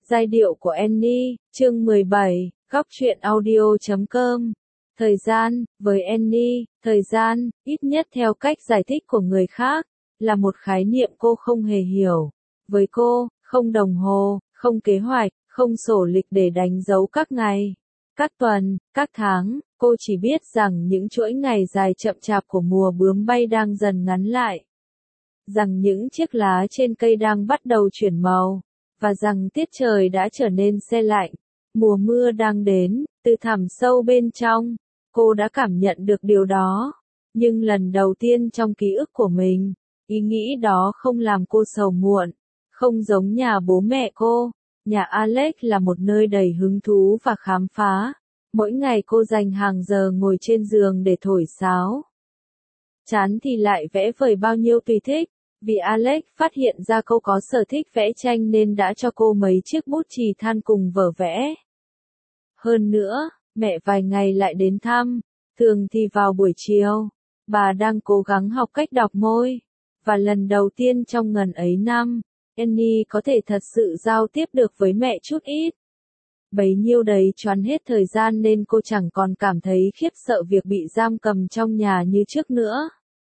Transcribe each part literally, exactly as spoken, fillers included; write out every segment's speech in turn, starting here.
Giai điệu của Annie, chương mười bảy, góc truyện audio chấm com. Thời gian, với Annie, thời gian, ít nhất theo cách giải thích của người khác, là một khái niệm cô không hề hiểu. Với cô, không đồng hồ, không kế hoạch, không sổ lịch để đánh dấu các ngày, các tuần, các tháng, cô chỉ biết rằng những chuỗi ngày dài chậm chạp của mùa bướm bay đang dần ngắn lại. Rằng những chiếc lá trên cây đang bắt đầu chuyển màu, và rằng tiết trời đã trở nên se lạnh, mùa mưa đang đến. Từ thẳm sâu bên trong, cô đã cảm nhận được điều đó. Nhưng lần đầu tiên trong ký ức của mình, ý nghĩ đó không làm cô sầu muộn. Không giống nhà bố mẹ cô, nhà Alex là một nơi đầy hứng thú và khám phá. Mỗi ngày cô dành hàng giờ ngồi trên giường để thổi sáo. Chán thì lại vẽ vời bao nhiêu tùy thích. Vì Alex phát hiện ra cô có sở thích vẽ tranh nên đã cho cô mấy chiếc bút chì than cùng vở vẽ. Hơn nữa, mẹ vài ngày lại đến thăm, thường thì vào buổi chiều. Bà đang cố gắng học cách đọc môi. Và lần đầu tiên trong ngần ấy năm, Annie có thể thật sự giao tiếp được với mẹ chút ít. Bấy nhiêu đấy choán hết thời gian nên cô chẳng còn cảm thấy khiếp sợ việc bị giam cầm trong nhà như trước nữa.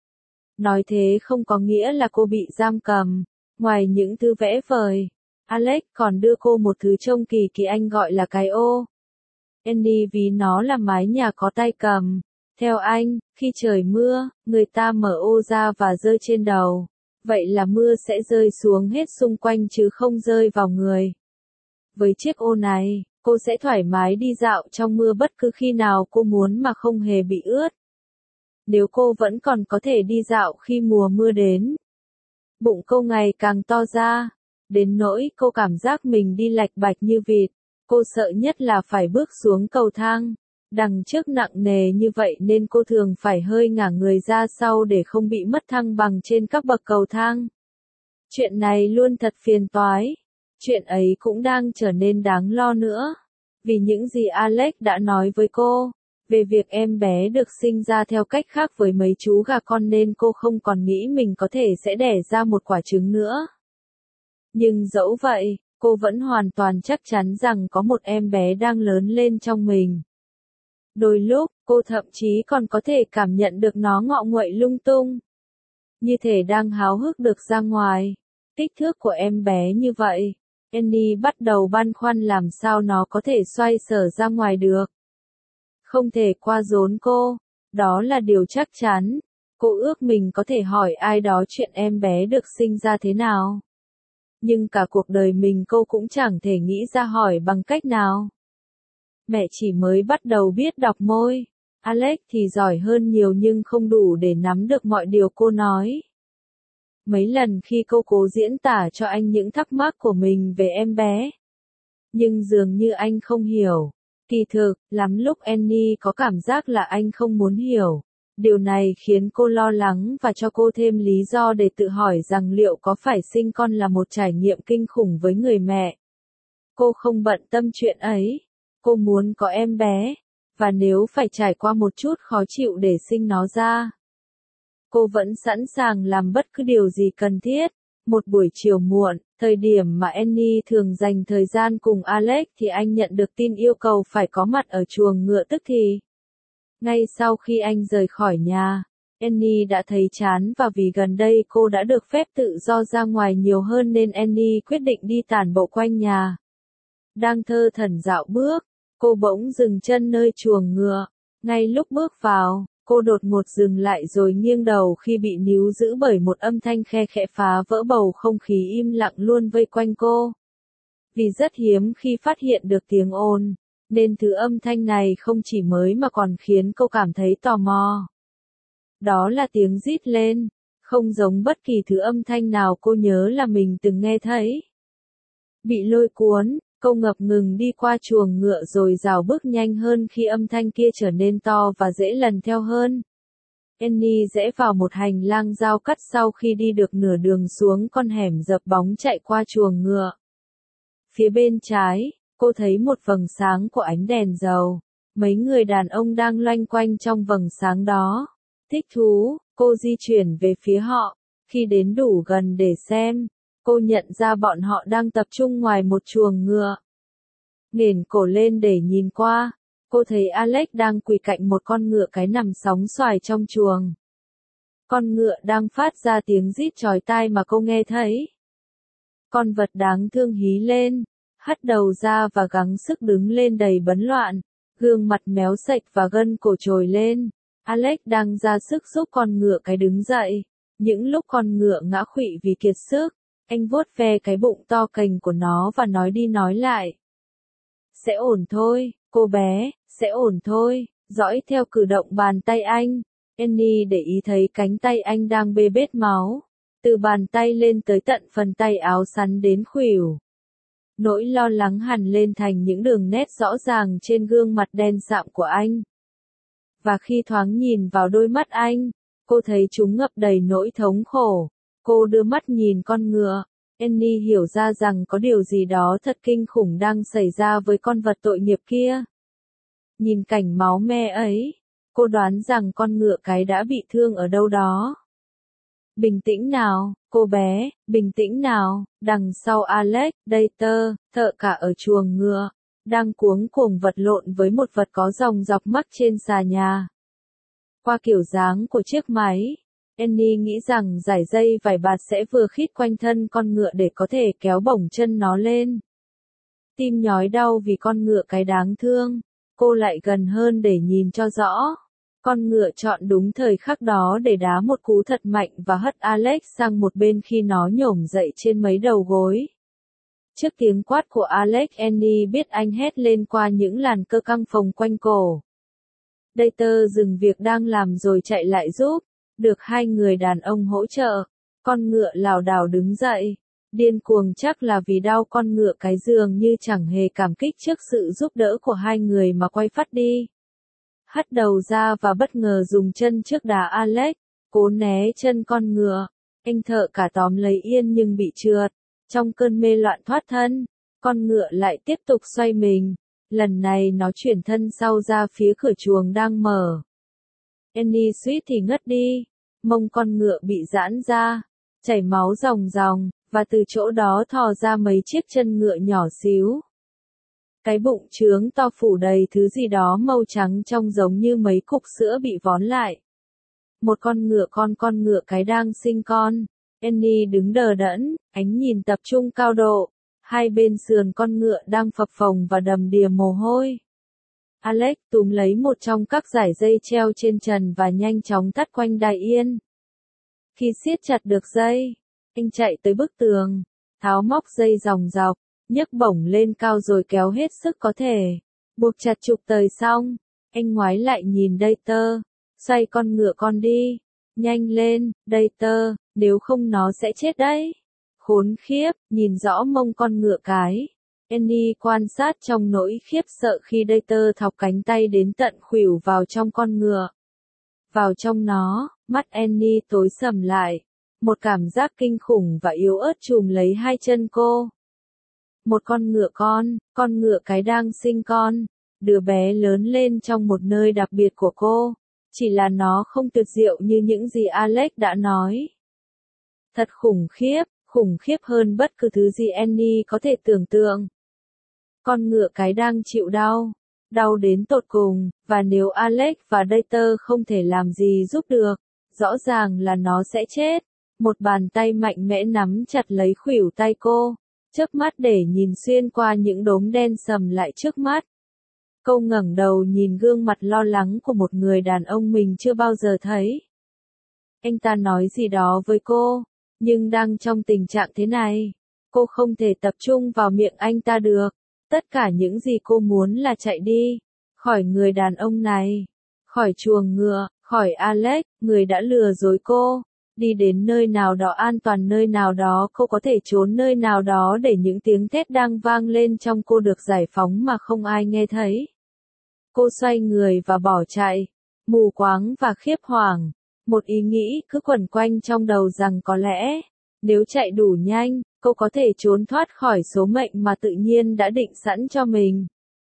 Nói thế không có nghĩa là cô bị giam cầm. Ngoài những thứ vẽ vời, Alex còn đưa cô một thứ trông kỳ kỳ, anh gọi là cái ô. Annie vì nó là mái nhà có tay cầm. Theo anh, khi trời mưa, người ta mở ô ra và rơi trên đầu. Vậy là mưa sẽ rơi xuống hết xung quanh chứ không rơi vào người. Với chiếc ô này, cô sẽ thoải mái đi dạo trong mưa bất cứ khi nào cô muốn mà không hề bị ướt. Nếu cô vẫn còn có thể đi dạo khi mùa mưa đến. Bụng cô ngày càng to ra, đến nỗi cô cảm giác mình đi lạch bạch như vịt. Cô sợ nhất là phải bước xuống cầu thang. Đằng trước nặng nề như vậy nên cô thường phải hơi ngả người ra sau để không bị mất thăng bằng trên các bậc cầu thang. Chuyện này luôn thật phiền toái. Chuyện ấy cũng đang trở nên đáng lo nữa. Vì những gì Alex đã nói với cô về việc em bé được sinh ra theo cách khác với mấy chú gà con nên cô không còn nghĩ mình có thể sẽ đẻ ra một quả trứng nữa. Nhưng dẫu vậy, cô vẫn hoàn toàn chắc chắn rằng có một em bé đang lớn lên trong mình. Đôi lúc, cô thậm chí còn có thể cảm nhận được nó ngọ nguậy lung tung. Như thể đang háo hức được ra ngoài. Kích thước của em bé như vậy, Annie bắt đầu băn khoăn làm sao nó có thể xoay sở ra ngoài được. Không thể qua rốn cô, đó là điều chắc chắn. Cô ước mình có thể hỏi ai đó chuyện em bé được sinh ra thế nào. Nhưng cả cuộc đời mình cô cũng chẳng thể nghĩ ra hỏi bằng cách nào. Mẹ chỉ mới bắt đầu biết đọc môi. Alex thì giỏi hơn nhiều nhưng không đủ để nắm được mọi điều cô nói. Mấy lần khi cô cố diễn tả cho anh những thắc mắc của mình về em bé. Nhưng dường như anh không hiểu. Kỳ thực, lắm lúc Annie có cảm giác là anh không muốn hiểu. Điều này khiến cô lo lắng và cho cô thêm lý do để tự hỏi rằng liệu có phải sinh con là một trải nghiệm kinh khủng với người mẹ. Cô không bận tâm chuyện ấy. Cô muốn có em bé. Và nếu phải trải qua một chút khó chịu để sinh nó ra, cô vẫn sẵn sàng làm bất cứ điều gì cần thiết. Một buổi chiều muộn, thời điểm mà Annie thường dành thời gian cùng Alex thì anh nhận được tin yêu cầu phải có mặt ở chuồng ngựa tức thì. Ngay sau khi anh rời khỏi nhà, Annie đã thấy chán và vì gần đây cô đã được phép tự do ra ngoài nhiều hơn nên Annie quyết định đi tản bộ quanh nhà. Đang thơ thẩn dạo bước, cô bỗng dừng chân nơi chuồng ngựa. Ngay lúc bước vào, cô đột ngột dừng lại rồi nghiêng đầu khi bị níu giữ bởi một âm thanh khe khẽ phá vỡ bầu không khí im lặng luôn vây quanh cô. Vì rất hiếm khi phát hiện được tiếng ồn, nên thứ âm thanh này không chỉ mới mà còn khiến cô cảm thấy tò mò. Đó là tiếng rít lên, không giống bất kỳ thứ âm thanh nào cô nhớ là mình từng nghe thấy. Bị lôi cuốn, cô ngập ngừng đi qua chuồng ngựa rồi rảo bước nhanh hơn khi âm thanh kia trở nên to và dễ lần theo hơn. Annie rẽ vào một hành lang giao cắt sau khi đi được nửa đường xuống con hẻm dập bóng chạy qua chuồng ngựa. Phía bên trái, cô thấy một vầng sáng của ánh đèn dầu. Mấy người đàn ông đang loanh quanh trong vầng sáng đó. Thích thú, cô di chuyển về phía họ. Khi đến đủ gần để xem, Cô nhận ra bọn họ đang tập trung ngoài một chuồng ngựa. Nghển cổ lên để nhìn qua, cô thấy Alex đang quỳ cạnh một con ngựa cái nằm sóng xoài trong chuồng. Con ngựa đang phát ra tiếng rít chói tai mà cô nghe thấy. Con vật đáng thương hí lên, hất đầu ra và gắng sức đứng lên đầy bấn loạn, gương mặt méo sạch và gân cổ trồi lên. Alex đang ra sức giúp con ngựa cái đứng dậy. Những lúc con ngựa ngã khuỵu vì kiệt sức, anh vuốt ve cái bụng to cành của nó và nói đi nói lại. Sẽ ổn thôi, cô bé, sẽ ổn thôi. Dõi theo cử động bàn tay anh, Annie để ý thấy cánh tay anh đang bê bết máu, từ bàn tay lên tới tận phần tay áo sắn đến khuỷu. Nỗi lo lắng hằn lên thành những đường nét rõ ràng trên gương mặt đen sạm của anh. Và khi thoáng nhìn vào đôi mắt anh, cô thấy chúng ngập đầy nỗi thống khổ. Cô đưa mắt nhìn con ngựa. Annie hiểu ra rằng có điều gì đó thật kinh khủng đang xảy ra với con vật tội nghiệp kia. Nhìn cảnh máu me ấy, cô đoán rằng con ngựa cái đã bị thương ở đâu đó. Bình tĩnh nào, cô bé, bình tĩnh nào. Đằng sau Alex, Dieter, thợ cả ở chuồng ngựa, đang cuống cuồng vật lộn với một vật có dòng dọc mắc trên xà nhà. Qua kiểu dáng của chiếc máy, Annie nghĩ rằng dải dây vải bạt sẽ vừa khít quanh thân con ngựa để có thể kéo bổng chân nó lên. Tim nhói đau vì con ngựa cái đáng thương, cô lại gần hơn để nhìn cho rõ. Con ngựa chọn đúng thời khắc đó để đá một cú thật mạnh và hất Alex sang một bên khi nó nhổm dậy trên mấy đầu gối. Trước tiếng quát của Alex, Annie biết anh hét lên qua những làn cơ căng phồng quanh cổ. Dieter dừng việc đang làm rồi chạy lại giúp, được hai người đàn ông hỗ trợ. Con ngựa lảo đảo đứng dậy, điên cuồng chắc là vì đau. Con ngựa cái dường như chẳng hề cảm kích trước sự giúp đỡ của hai người mà quay phắt đi. Hất đầu ra và bất ngờ dùng chân trước đá Alex, cố né chân con ngựa. Anh thợ cả tóm lấy yên nhưng bị trượt. Trong cơn mê loạn thoát thân, con ngựa lại tiếp tục xoay mình. Lần này nó chuyển thân sau ra phía cửa chuồng đang mở. Annie suýt thì ngất đi. Mông con ngựa bị giãn ra, chảy máu ròng ròng, và từ chỗ đó thò ra mấy chiếc chân ngựa nhỏ xíu. Cái bụng trướng to phủ đầy thứ gì đó màu trắng trông giống như mấy cục sữa bị vón lại. Một con ngựa con con ngựa cái đang sinh con. Annie đứng đờ đẫn, ánh nhìn tập trung cao độ. Hai bên sườn con ngựa đang phập phồng và đầm đìa mồ hôi. Alex túm lấy một trong các dải dây treo trên trần và nhanh chóng thắt quanh đai yên. Khi siết chặt được dây, anh chạy tới bức tường, tháo móc dây dòng dọc, nhấc bổng lên cao rồi kéo hết sức có thể. Buộc chặt trục tời xong, anh ngoái lại nhìn Dieter, xoay con ngựa con đi. Nhanh lên, Dieter, nếu không nó sẽ chết đấy. Khốn khiếp, nhìn rõ mông con ngựa cái. Annie quan sát trong nỗi khiếp sợ khi Dieter thọc cánh tay đến tận khuỷu vào trong con ngựa. Vào trong nó, mắt Annie tối sầm lại. Một cảm giác kinh khủng và yếu ớt trùm lấy hai chân cô. Một con ngựa con, con ngựa cái đang sinh con. Đứa bé lớn lên trong một nơi đặc biệt của cô. Chỉ là nó không tuyệt diệu như những gì Alex đã nói. Thật khủng khiếp, khủng khiếp hơn bất cứ thứ gì Annie có thể tưởng tượng. Con ngựa cái đang chịu đau, đau đến tột cùng, và nếu Alex và Dieter không thể làm gì giúp được, rõ ràng là nó sẽ chết. Một bàn tay mạnh mẽ nắm chặt lấy khuỷu tay cô, chớp mắt để nhìn xuyên qua những đốm đen sầm lại trước mắt. Cô ngẩng đầu nhìn gương mặt lo lắng của một người đàn ông mình chưa bao giờ thấy. Anh ta nói gì đó với cô, nhưng đang trong tình trạng thế này, cô không thể tập trung vào miệng anh ta được. Tất cả những gì cô muốn là chạy đi, khỏi người đàn ông này, khỏi chuồng ngựa, khỏi Alex, người đã lừa dối cô, đi đến nơi nào đó an toàn, nơi nào đó cô có thể trốn, nơi nào đó để những tiếng thét đang vang lên trong cô được giải phóng mà không ai nghe thấy. Cô xoay người và bỏ chạy, mù quáng và khiếp hoàng. Một ý nghĩ cứ quẩn quanh trong đầu rằng có lẽ, nếu chạy đủ nhanh, cô có thể trốn thoát khỏi số mệnh mà tự nhiên đã định sẵn cho mình.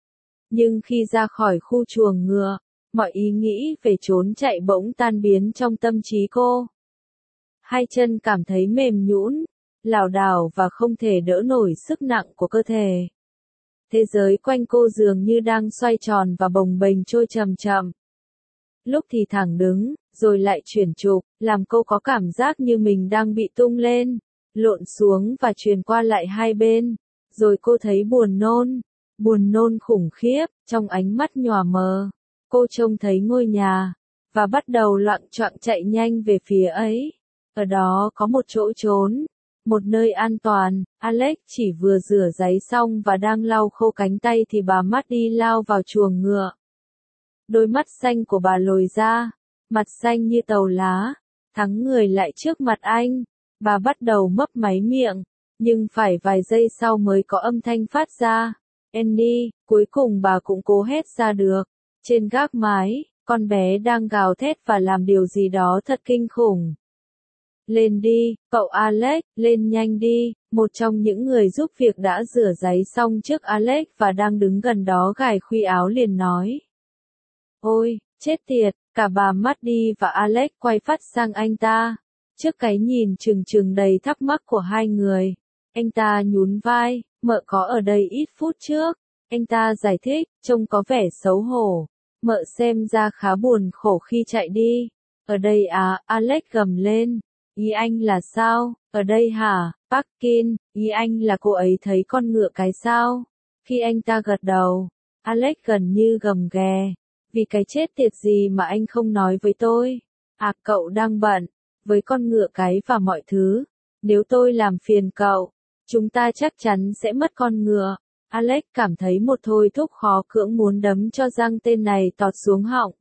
Nhưng khi ra khỏi khu chuồng ngựa, mọi ý nghĩ về trốn chạy bỗng tan biến trong tâm trí cô. Hai chân cảm thấy mềm nhũn, lảo đảo và không thể đỡ nổi sức nặng của cơ thể. Thế giới quanh cô dường như đang xoay tròn và bồng bềnh trôi chậm chậm. Lúc thì thẳng đứng, rồi lại chuyển trục, làm cô có cảm giác như mình đang bị tung lên, lộn xuống và truyền qua lại hai bên. Rồi cô thấy buồn nôn, buồn nôn khủng khiếp, trong ánh mắt nhòa mờ. Cô trông thấy ngôi nhà, và bắt đầu loạng choạng chạy nhanh về phía ấy. Ở đó có một chỗ trốn, một nơi an toàn. Alex chỉ vừa rửa giấy xong và đang lau khô cánh tay thì bà Maddie lao vào chuồng ngựa. Đôi mắt xanh của bà lồi ra, mặt xanh như tàu lá, thắng người lại trước mặt anh. Bà bắt đầu mấp máy miệng, nhưng phải vài giây sau mới có âm thanh phát ra. Annie, cuối cùng bà cũng cố hét ra được. Trên gác mái, con bé đang gào thét và làm điều gì đó thật kinh khủng. Lên đi, cậu Alex, lên nhanh đi. Một trong những người giúp việc đã rửa giấy xong trước Alex và đang đứng gần đó gài khuy áo liền nói. Ôi, chết tiệt, cả bà Maddie và Alex quay phát sang anh ta. Trước cái nhìn trừng trừng đầy thắc mắc của hai người, anh ta nhún vai, mợ có ở đây ít phút trước. Anh ta giải thích, trông có vẻ xấu hổ. Mợ xem ra khá buồn khổ khi chạy đi. Ở đây à, Alex gầm lên. Ý anh là sao? Ở đây hả, Parkin? Ý anh là cô ấy thấy con ngựa cái sao? Khi anh ta gật đầu, Alex gần như gầm ghè. Vì cái chết tiệt gì mà anh không nói với tôi? À, cậu đang bận với con ngựa cái và mọi thứ. Nếu tôi làm phiền cậu, chúng ta chắc chắn sẽ mất con ngựa. Alex cảm thấy một thôi thúc khó cưỡng muốn đấm cho răng tên này tọt xuống họng.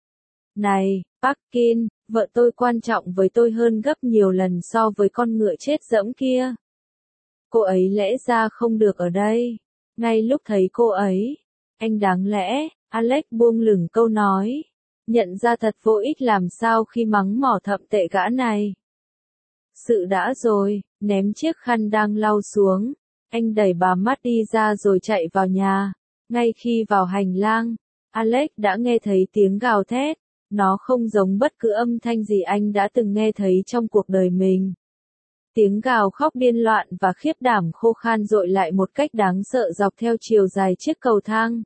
Này, Parkin, vợ tôi quan trọng với tôi hơn gấp nhiều lần so với con ngựa chết dẫm kia. Cô ấy lẽ ra không được ở đây. Ngay lúc thấy cô ấy, anh đáng lẽ, Alex buông lửng câu nói. Nhận ra thật vô ích làm sao khi mắng mỏ thậm tệ gã này. Sự đã rồi, ném chiếc khăn đang lau xuống. Anh đẩy bà Maddie ra rồi chạy vào nhà. Ngay khi vào hành lang, Alex đã nghe thấy tiếng gào thét. Nó không giống bất cứ âm thanh gì anh đã từng nghe thấy trong cuộc đời mình. Tiếng gào khóc điên loạn và khiếp đảm khô khan dội lại một cách đáng sợ dọc theo chiều dài chiếc cầu thang.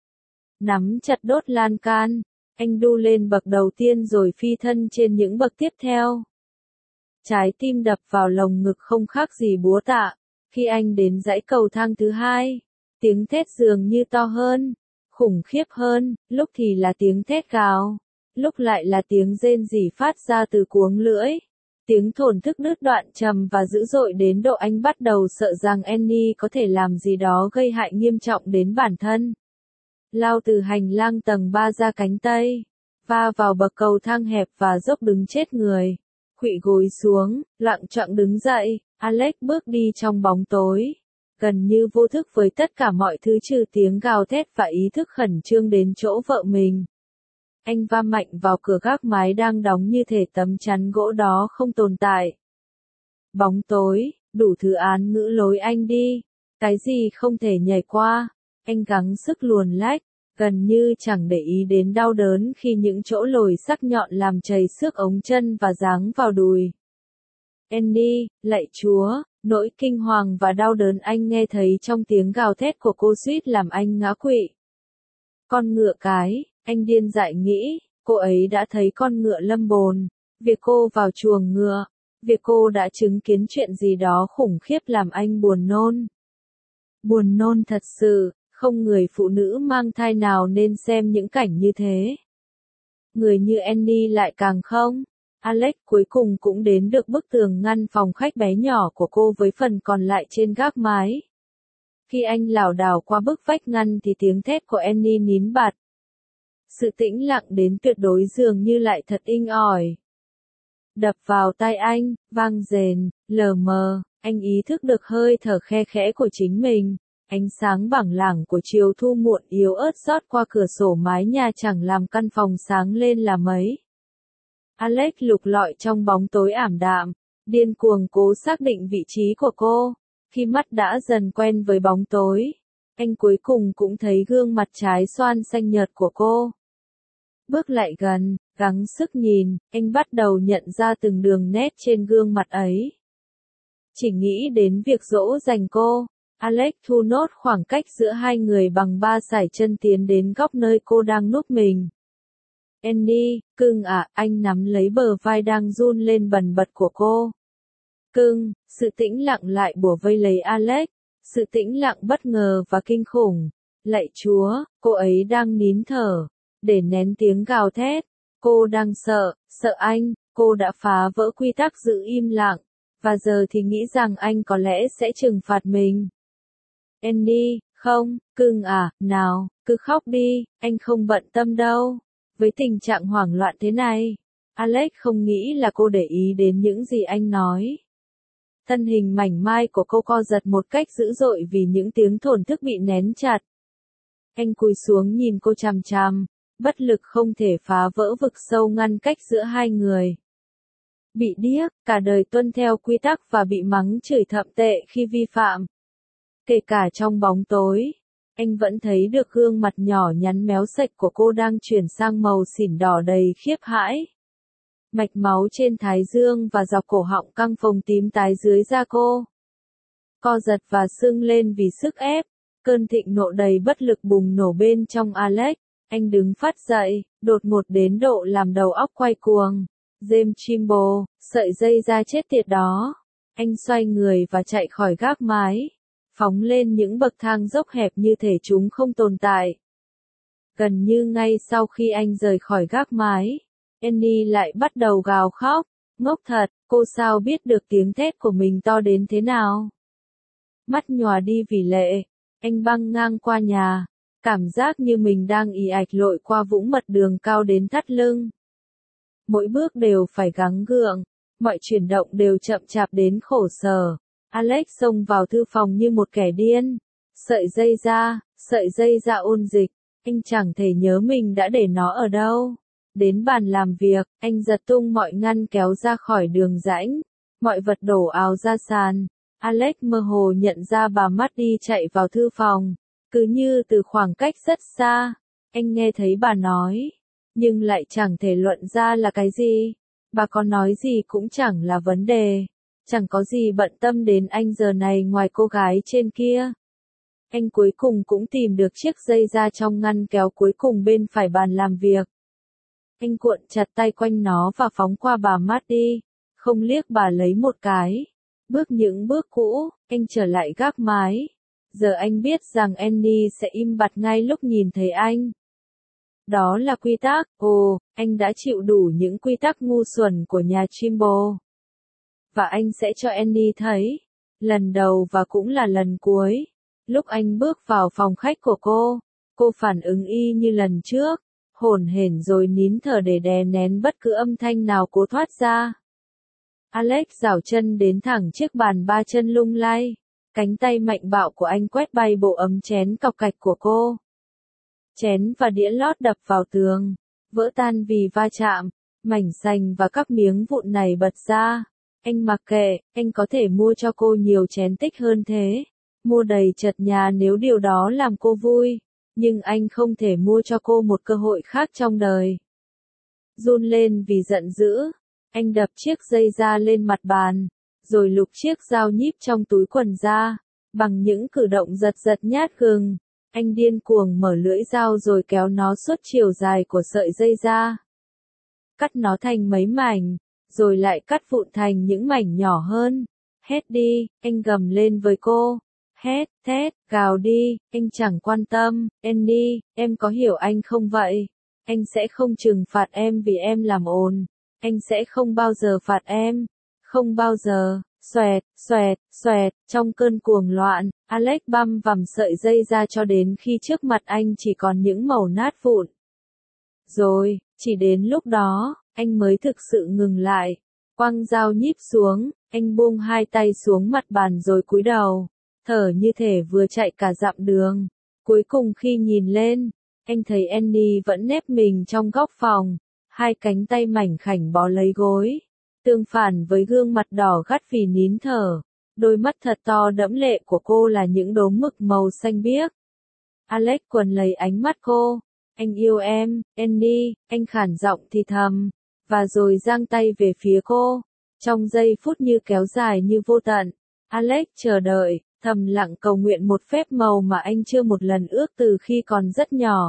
Nắm chặt đốt lan can, anh đu lên bậc đầu tiên rồi phi thân trên những bậc tiếp theo. Trái tim đập vào lồng ngực không khác gì búa tạ. Khi anh đến dãy cầu thang thứ hai, tiếng thét dường như to hơn, khủng khiếp hơn, lúc thì là tiếng thét gào, lúc lại là tiếng rên rỉ phát ra từ cuống lưỡi. Tiếng thổn thức đứt đoạn trầm và dữ dội đến độ anh bắt đầu sợ rằng Annie có thể làm gì đó gây hại nghiêm trọng đến bản thân. Lao từ hành lang tầng ba ra cánh tây, va vào bậc cầu thang hẹp và dốc đứng chết người. Khuỵu gối xuống, loạng choạng đứng dậy, Alex bước đi trong bóng tối, gần như vô thức với tất cả mọi thứ trừ tiếng gào thét và ý thức khẩn trương đến chỗ vợ mình. Anh va mạnh vào cửa gác mái đang đóng như thể tấm chắn gỗ đó không tồn tại. Bóng tối, đủ thứ án ngữ lối anh đi. Cái gì không thể nhảy qua. Anh gắng sức luồn lách, gần như chẳng để ý đến đau đớn khi những chỗ lồi sắc nhọn làm chảy xước ống chân và giáng vào đùi. Annie, lạy Chúa, nỗi kinh hoàng và đau đớn anh nghe thấy trong tiếng gào thét của cô suýt làm anh ngã quỵ. Con ngựa cái, anh điên dại nghĩ, cô ấy đã thấy con ngựa lâm bồn, việc cô vào chuồng ngựa, việc cô đã chứng kiến chuyện gì đó khủng khiếp làm anh buồn nôn. Buồn nôn thật sự, không người phụ nữ mang thai nào nên xem những cảnh như thế. Người như Annie lại càng không. Alex cuối cùng cũng đến được bức tường ngăn phòng khách bé nhỏ của cô với phần còn lại trên gác mái. Khi anh lảo đảo qua bức vách ngăn thì tiếng thét của Annie nín bặt. Sự tĩnh lặng đến tuyệt đối dường như lại thật inh ỏi. Đập vào tai anh, vang rền, lờ mờ, anh ý thức được hơi thở khe khẽ của chính mình. Ánh sáng bảng lảng của chiều thu muộn yếu ớt rót qua cửa sổ mái nhà chẳng làm căn phòng sáng lên là mấy. Alex lục lọi trong bóng tối ảm đạm, điên cuồng cố xác định vị trí của cô. Khi mắt đã dần quen với bóng tối, anh cuối cùng cũng thấy gương mặt trái xoan xanh nhợt của cô. Bước lại gần, gắng sức nhìn, anh bắt đầu nhận ra từng đường nét trên gương mặt ấy. chỉ nghĩ đến việc dỗ dành cô. Alex thu nốt khoảng cách giữa hai người bằng ba sải chân tiến đến góc nơi cô đang núp mình. Annie, cưng à, anh nắm lấy bờ vai đang run lên bần bật của cô. Cưng, sự tĩnh lặng lại bủa vây lấy Alex, sự tĩnh lặng bất ngờ và kinh khủng. Lạy Chúa, cô ấy đang nín thở, để nén tiếng gào thét. Cô đang sợ, sợ anh, cô đã phá vỡ quy tắc giữ im lặng, và giờ thì nghĩ rằng anh có lẽ sẽ trừng phạt mình. Annie, không, cưng à, nào, cứ khóc đi, anh không bận tâm đâu. Với tình trạng hoảng loạn thế này, Alex không nghĩ là cô để ý đến những gì anh nói. Thân hình mảnh mai của cô co giật một cách dữ dội vì những tiếng thổn thức bị nén chặt. Anh cúi xuống nhìn cô chằm chằm, bất lực không thể phá vỡ vực sâu ngăn cách giữa hai người. Bị điếc, cả đời tuân theo quy tắc và bị mắng chửi thậm tệ khi vi phạm. Kể cả trong bóng tối, anh vẫn thấy được gương mặt nhỏ nhắn méo sạch của cô đang chuyển sang màu xỉn đỏ đầy khiếp hãi. Mạch máu trên thái dương và dọc cổ họng căng phồng tím tái dưới da cô. Co giật và sưng lên vì sức ép, cơn thịnh nộ đầy bất lực bùng nổ bên trong Alex. Anh đứng phát dậy, đột ngột đến độ làm đầu óc quay cuồng. James Trimble, sợi dây da chết tiệt đó. Anh xoay người và chạy khỏi gác mái, phóng lên những bậc thang dốc hẹp như thể chúng không tồn tại. Gần như ngay sau khi anh rời khỏi gác mái, Annie lại bắt đầu gào khóc. Ngốc thật, cô sao biết được tiếng thét của mình to đến thế nào? Mắt nhòa đi vì lệ, anh băng ngang qua nhà, cảm giác như mình đang ì ạch lội qua vũng mật đường cao đến thắt lưng. Mỗi bước đều phải gắng gượng, mọi chuyển động đều chậm chạp đến khổ sở. Alex xông vào thư phòng như một kẻ điên. Sợi dây da, sợi dây da ôn dịch, anh chẳng thể nhớ mình đã để nó ở đâu. Đến bàn làm việc, anh giật tung mọi ngăn kéo ra khỏi đường rãnh, mọi vật đổ ào ra sàn. Alex mơ hồ nhận ra bà Maddie chạy vào thư phòng, cứ như từ khoảng cách rất xa. Anh nghe thấy bà nói, nhưng lại chẳng thể luận ra là cái gì. Bà có nói gì cũng chẳng là vấn đề. Chẳng có gì bận tâm đến anh giờ này ngoài cô gái trên kia. Anh cuối cùng cũng tìm được chiếc dây da trong ngăn kéo cuối cùng bên phải bàn làm việc. Anh cuộn chặt tay quanh nó và phóng qua bà Maddie, không liếc bà lấy một cái. Bước những bước cũ, anh trở lại gác mái. Giờ anh biết rằng Annie sẽ im bặt ngay lúc nhìn thấy anh. Đó là quy tắc, ồ, anh đã chịu đủ những quy tắc ngu xuẩn của nhà Trimble. Và anh sẽ cho Annie thấy, lần đầu và cũng là lần cuối. Lúc anh bước vào phòng khách của cô, cô phản ứng y như lần trước, hổn hển rồi nín thở để đè nén bất cứ âm thanh nào cố thoát ra. Alex giảo chân đến thẳng chiếc bàn ba chân lung lay, cánh tay mạnh bạo của anh quét bay bộ ấm chén cọc cạch của cô. Chén và đĩa lót đập vào tường, vỡ tan vì va chạm, mảnh sành và các miếng vụn này bật ra. Anh mặc kệ, anh có thể mua cho cô nhiều chén tích hơn thế, mua đầy chật nhà nếu điều đó làm cô vui, nhưng anh không thể mua cho cô một cơ hội khác trong đời. Run lên vì giận dữ, anh đập chiếc dây da lên mặt bàn, rồi lục chiếc dao nhíp trong túi quần ra, bằng những cử động giật giật nhát gừng. Anh điên cuồng mở lưỡi dao rồi kéo nó suốt chiều dài của sợi dây da. Cắt nó thành mấy mảnh, rồi lại cắt vụn thành những mảnh nhỏ hơn. Hét đi, anh gầm lên với cô. Hét, thét, gào đi, anh chẳng quan tâm. Annie, em có hiểu anh không vậy? Anh sẽ không trừng phạt em vì em làm ồn. Anh sẽ không bao giờ phạt em. Không bao giờ. Xoẹt, xoẹt, xoẹt, trong cơn cuồng loạn, Alex băm vằm sợi dây ra cho đến khi trước mặt anh chỉ còn những mẩu nát vụn. Rồi, chỉ đến lúc đó, anh mới thực sự ngừng lại. Quăng dao nhíp xuống, anh buông hai tay xuống mặt bàn rồi cúi đầu, thở như thể vừa chạy cả dặm đường. Cuối cùng khi nhìn lên, anh thấy Annie vẫn nép mình trong góc phòng, hai cánh tay mảnh khảnh bó lấy gối. Tương phản với gương mặt đỏ gắt vì nín thở, đôi mắt thật to đẫm lệ của cô là những đốm mực màu xanh biếc. Alex quần lấy ánh mắt cô. Anh yêu em, Annie, anh khản giọng thì thầm, và rồi giang tay về phía cô. Trong giây phút như kéo dài như vô tận, Alex chờ đợi, thầm lặng cầu nguyện một phép màu mà anh chưa một lần ước từ khi còn rất nhỏ.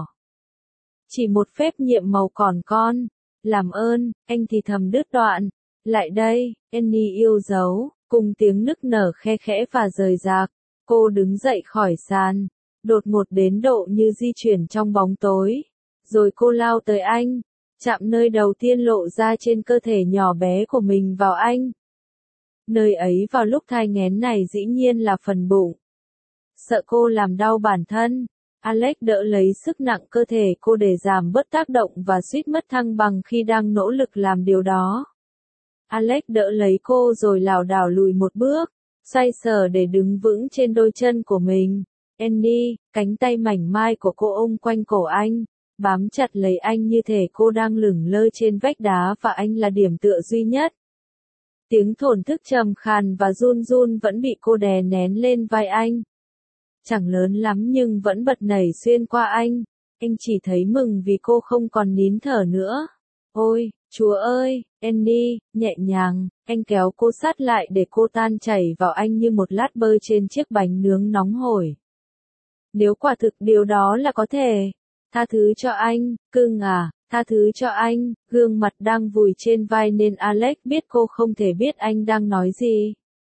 Chỉ một phép nhiệm màu còn con. Làm ơn, anh thì thầm đứt đoạn. Lại đây, Annie yêu dấu, cùng tiếng nức nở khe khẽ và rời rạc. Cô đứng dậy khỏi sàn, đột ngột đến độ như di chuyển trong bóng tối. Rồi cô lao tới anh, chạm nơi đầu tiên lộ ra trên cơ thể nhỏ bé của mình vào anh. Nơi ấy vào lúc thai nghén này dĩ nhiên là phần bụng. Sợ cô làm đau bản thân, Alex đỡ lấy sức nặng cơ thể cô để giảm bớt tác động và suýt mất thăng bằng khi đang nỗ lực làm điều đó. Alex đỡ lấy cô rồi lảo đảo lùi một bước, xoay sở để đứng vững trên đôi chân của mình. Annie, cánh tay mảnh mai của cô ôm quanh cổ anh, bám chặt lấy anh như thể cô đang lửng lơ trên vách đá và anh là điểm tựa duy nhất. Tiếng thổn thức trầm khàn và run run vẫn bị cô đè nén lên vai anh. Chẳng lớn lắm nhưng vẫn bật nảy xuyên qua anh. Anh chỉ thấy mừng vì cô không còn nín thở nữa. Ôi, Chúa ơi, Annie, nhẹ nhàng, anh kéo cô sát lại để cô tan chảy vào anh như một lát bơi trên chiếc bánh nướng nóng hổi. Nếu quả thực điều đó là có thể, tha thứ cho anh, cưng à, tha thứ cho anh, gương mặt đang vùi trên vai nên Alex biết cô không thể biết anh đang nói gì.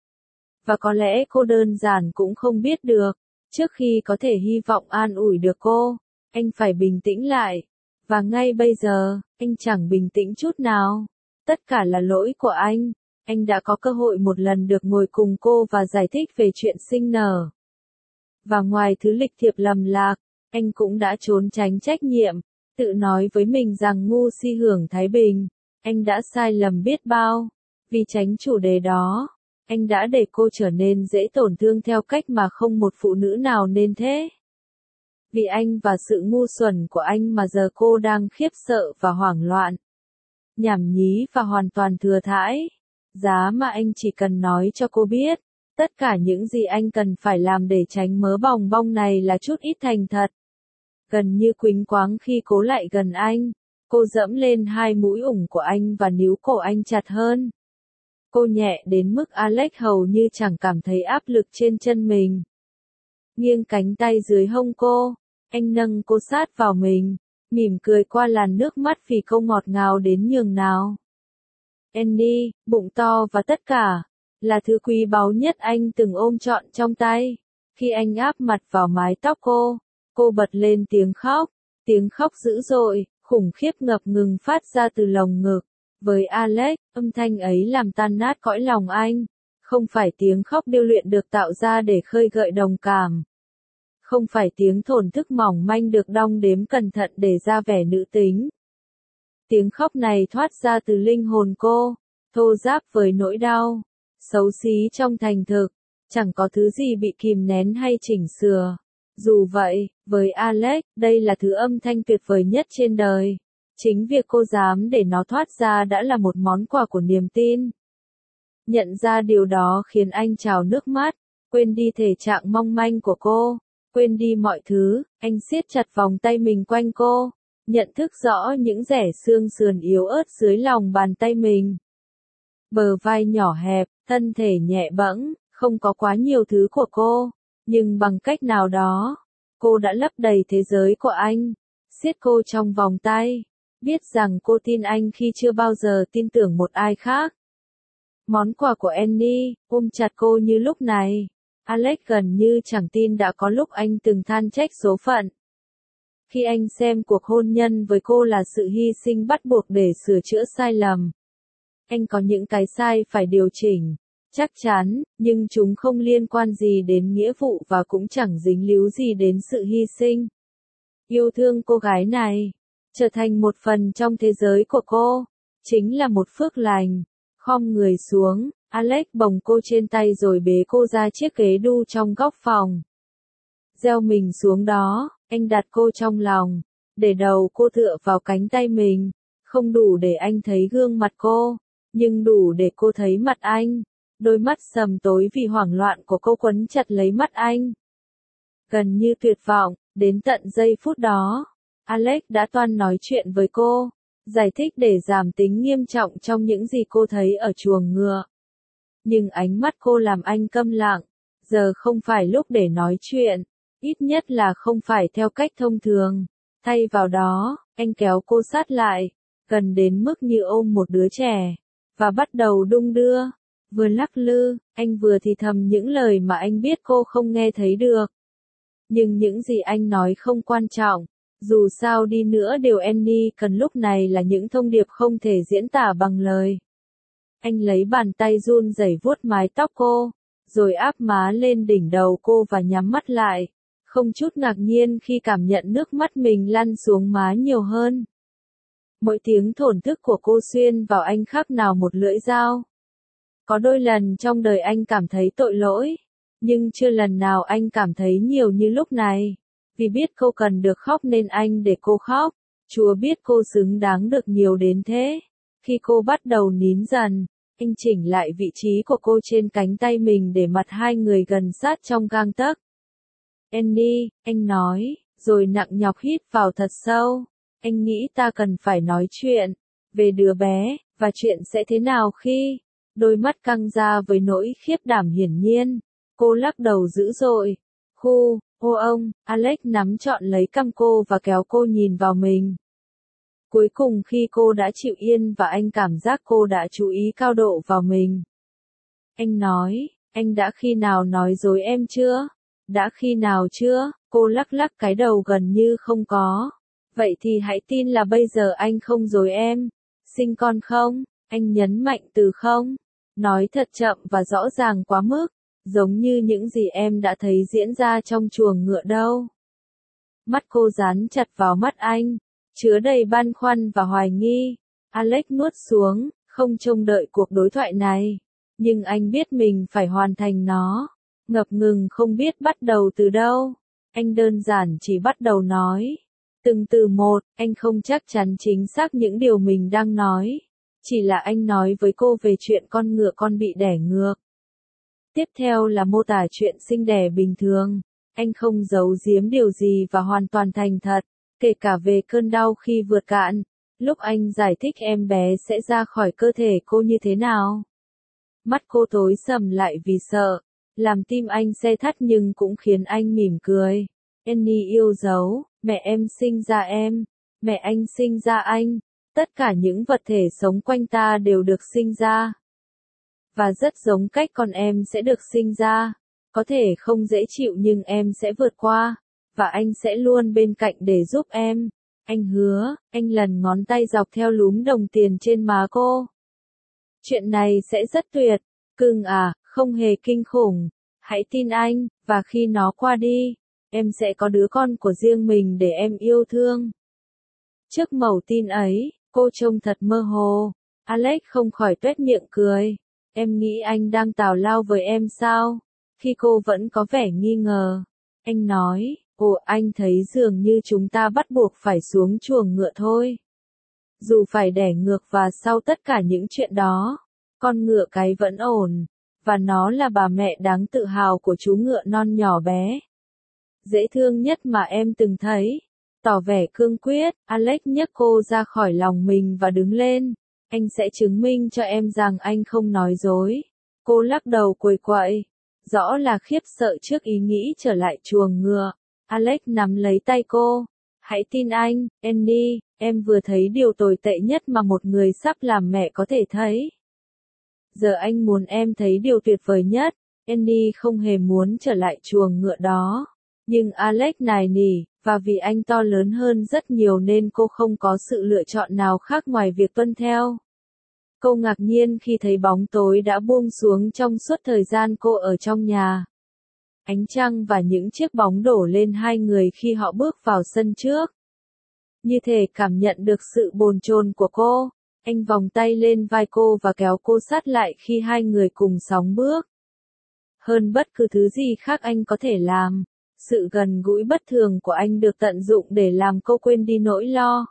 Và có lẽ cô đơn giản cũng không biết được, trước khi có thể hy vọng an ủi được cô, anh phải bình tĩnh lại. Và ngay bây giờ, anh chẳng bình tĩnh chút nào. Tất cả là lỗi của anh. Anh đã có cơ hội một lần được ngồi cùng cô và giải thích về chuyện sinh nở. Và ngoài thứ lịch thiệp lầm lạc, anh cũng đã trốn tránh trách nhiệm, tự nói với mình rằng ngu si hưởng thái bình. Anh đã sai lầm biết bao. Vì tránh chủ đề đó, anh đã để cô trở nên dễ tổn thương theo cách mà không một phụ nữ nào nên thế. Vì anh và sự ngu xuẩn của anh mà giờ cô đang khiếp sợ và hoảng loạn. Nhảm nhí và hoàn toàn thừa thãi. Giá mà anh chỉ cần nói cho cô biết. Tất cả những gì anh cần phải làm để tránh mớ bòng bong này là chút ít thành thật. Gần như quỳnh quáng khi cố lại gần anh. Cô dẫm lên hai mũi ủng của anh và níu cổ anh chặt hơn. Cô nhẹ đến mức Alex hầu như chẳng cảm thấy áp lực trên chân mình. Nghiêng cánh tay dưới hông cô, anh nâng cô sát vào mình, mỉm cười qua làn nước mắt vì câu ngọt ngào đến nhường nào. Annie, bụng to và tất cả, là thứ quý báu nhất anh từng ôm trọn trong tay. Khi anh áp mặt vào mái tóc cô, cô bật lên tiếng khóc, tiếng khóc dữ dội, khủng khiếp ngập ngừng phát ra từ lồng ngực. Với Alex, âm thanh ấy làm tan nát cõi lòng anh. Không phải tiếng khóc điêu luyện được tạo ra để khơi gợi đồng cảm. Không phải tiếng thổn thức mỏng manh được đong đếm cẩn thận để ra vẻ nữ tính. Tiếng khóc này thoát ra từ linh hồn cô, thô ráp với nỗi đau, xấu xí trong thành thực, chẳng có thứ gì bị kìm nén hay chỉnh sửa. Dù vậy, với Alex, đây là thứ âm thanh tuyệt vời nhất trên đời. Chính việc cô dám để nó thoát ra đã là một món quà của niềm tin. Nhận ra điều đó khiến anh trào nước mắt, quên đi thể trạng mong manh của cô, quên đi mọi thứ, anh siết chặt vòng tay mình quanh cô, nhận thức rõ những rẻ xương sườn yếu ớt dưới lòng bàn tay mình. Bờ vai nhỏ hẹp, thân thể nhẹ bẫng, không có quá nhiều thứ của cô, nhưng bằng cách nào đó, cô đã lấp đầy thế giới của anh, siết cô trong vòng tay, biết rằng cô tin anh khi chưa bao giờ tin tưởng một ai khác. Món quà của Annie, ôm chặt cô như lúc này. Alex gần như chẳng tin đã có lúc anh từng than trách số phận. Khi anh xem cuộc hôn nhân với cô là sự hy sinh bắt buộc để sửa chữa sai lầm. Anh có những cái sai phải điều chỉnh, chắc chắn, nhưng chúng không liên quan gì đến nghĩa vụ và cũng chẳng dính líu gì đến sự hy sinh. Yêu thương cô gái này, trở thành một phần trong thế giới của cô, chính là một phước lành. Khom người xuống, Alex bồng cô trên tay rồi bế cô ra chiếc ghế đu trong góc phòng. Gieo mình xuống đó, anh đặt cô trong lòng, để đầu cô tựa vào cánh tay mình, không đủ để anh thấy gương mặt cô, nhưng đủ để cô thấy mặt anh. Đôi mắt sầm tối vì hoảng loạn của cô quấn chặt lấy mắt anh. Gần như tuyệt vọng, đến tận giây phút đó, Alex đã toan nói chuyện với cô, giải thích để giảm tính nghiêm trọng trong những gì cô thấy ở chuồng ngựa. Nhưng ánh mắt cô làm anh câm lặng. Giờ không phải lúc để nói chuyện. Ít nhất là không phải theo cách thông thường. Thay vào đó, anh kéo cô sát lại, gần đến mức như ôm một đứa trẻ, và bắt đầu đung đưa. Vừa lắc lư, anh vừa thì thầm những lời mà anh biết cô không nghe thấy được. Nhưng những gì anh nói không quan trọng. Dù sao đi nữa điều Annie cần lúc này là những thông điệp không thể diễn tả bằng lời. Anh lấy bàn tay run rẩy vuốt mái tóc cô, rồi áp má lên đỉnh đầu cô và nhắm mắt lại, không chút ngạc nhiên khi cảm nhận nước mắt mình lăn xuống má nhiều hơn. Mỗi tiếng thổn thức của cô xuyên vào anh khác nào một lưỡi dao. Có đôi lần trong đời anh cảm thấy tội lỗi, nhưng chưa lần nào anh cảm thấy nhiều như lúc này. Vì biết cô cần được khóc nên anh để cô khóc. Chúa biết cô xứng đáng được nhiều đến thế. Khi cô bắt đầu nín dần, anh chỉnh lại vị trí của cô trên cánh tay mình để mặt hai người gần sát trong gang tấc. Annie, anh nói, rồi nặng nhọc hít vào thật sâu. Anh nghĩ ta cần phải nói chuyện về đứa bé, và chuyện sẽ thế nào khi... Đôi mắt căng ra với nỗi khiếp đảm hiển nhiên. Cô lắc đầu dữ dội. Khu, ô ông, Alex nắm trọn lấy cằm cô và kéo cô nhìn vào mình. Cuối cùng khi cô đã chịu yên và anh cảm giác cô đã chú ý cao độ vào mình. Anh nói, anh đã khi nào nói dối em chưa? Đã khi nào chưa? Cô lắc lắc cái đầu gần như không có. Vậy thì hãy tin là bây giờ anh không dối em. Sinh con không? Anh nhấn mạnh từ không. Nói thật chậm và rõ ràng quá mức, giống như những gì em đã thấy diễn ra trong chuồng ngựa đâu. Mắt cô dán chặt vào mắt anh, chứa đầy băn khoăn và hoài nghi. Alex nuốt xuống, không trông đợi cuộc đối thoại này. Nhưng anh biết mình phải hoàn thành nó. Ngập ngừng không biết bắt đầu từ đâu. Anh đơn giản chỉ bắt đầu nói. Từng từ một, anh không chắc chắn chính xác những điều mình đang nói. Chỉ là anh nói với cô về chuyện con ngựa con bị đẻ ngược. Tiếp theo là mô tả chuyện sinh đẻ bình thường. Anh không giấu giếm điều gì và hoàn toàn thành thật, kể cả về cơn đau khi vượt cạn. Lúc anh giải thích em bé sẽ ra khỏi cơ thể cô như thế nào. Mắt cô tối sầm lại vì sợ, làm tim anh se thắt nhưng cũng khiến anh mỉm cười. Annie yêu dấu, mẹ em sinh ra em, mẹ anh sinh ra anh. Tất cả những vật thể sống quanh ta đều được sinh ra. Và rất giống cách con em sẽ được sinh ra. Có thể không dễ chịu nhưng em sẽ vượt qua. Và anh sẽ luôn bên cạnh để giúp em. Anh hứa, anh lần ngón tay dọc theo lúm đồng tiền trên má cô. Chuyện này sẽ rất tuyệt. Cưng à, không hề kinh khủng. Hãy tin anh, và khi nó qua đi, em sẽ có đứa con của riêng mình để em yêu thương. Trước mẩu tin ấy, cô trông thật mơ hồ. Alex không khỏi tuét miệng cười. Em nghĩ anh đang tào lao với em sao? Khi cô vẫn có vẻ nghi ngờ. Anh nói, ồ anh thấy dường như chúng ta bắt buộc phải xuống chuồng ngựa thôi. Dù phải đẻ ngược và sau tất cả những chuyện đó, con ngựa cái vẫn ổn. Và nó là bà mẹ đáng tự hào của chú ngựa non nhỏ bé. Dễ thương nhất mà em từng thấy. Tỏ vẻ cương quyết, Alex nhấc cô ra khỏi lòng mình và đứng lên. Anh sẽ chứng minh cho em rằng anh không nói dối. Cô lắc đầu quầy quậy. Rõ là khiếp sợ trước ý nghĩ trở lại chuồng ngựa. Alex nắm lấy tay cô. Hãy tin anh, Annie, em vừa thấy điều tồi tệ nhất mà một người sắp làm mẹ có thể thấy. Giờ anh muốn em thấy điều tuyệt vời nhất. Annie không hề muốn trở lại chuồng ngựa đó. Nhưng Alex nài nỉ, và vì anh to lớn hơn rất nhiều nên cô không có sự lựa chọn nào khác ngoài việc tuân theo. Cô ngạc nhiên khi thấy bóng tối đã buông xuống trong suốt thời gian cô ở trong nhà. Ánh trăng và những chiếc bóng đổ lên hai người khi họ bước vào sân trước. Như thể cảm nhận được sự bồn chồn của cô, anh vòng tay lên vai cô và kéo cô sát lại khi hai người cùng sóng bước. Hơn bất cứ thứ gì khác anh có thể làm, sự gần gũi bất thường của anh được tận dụng để làm cô quên đi nỗi lo.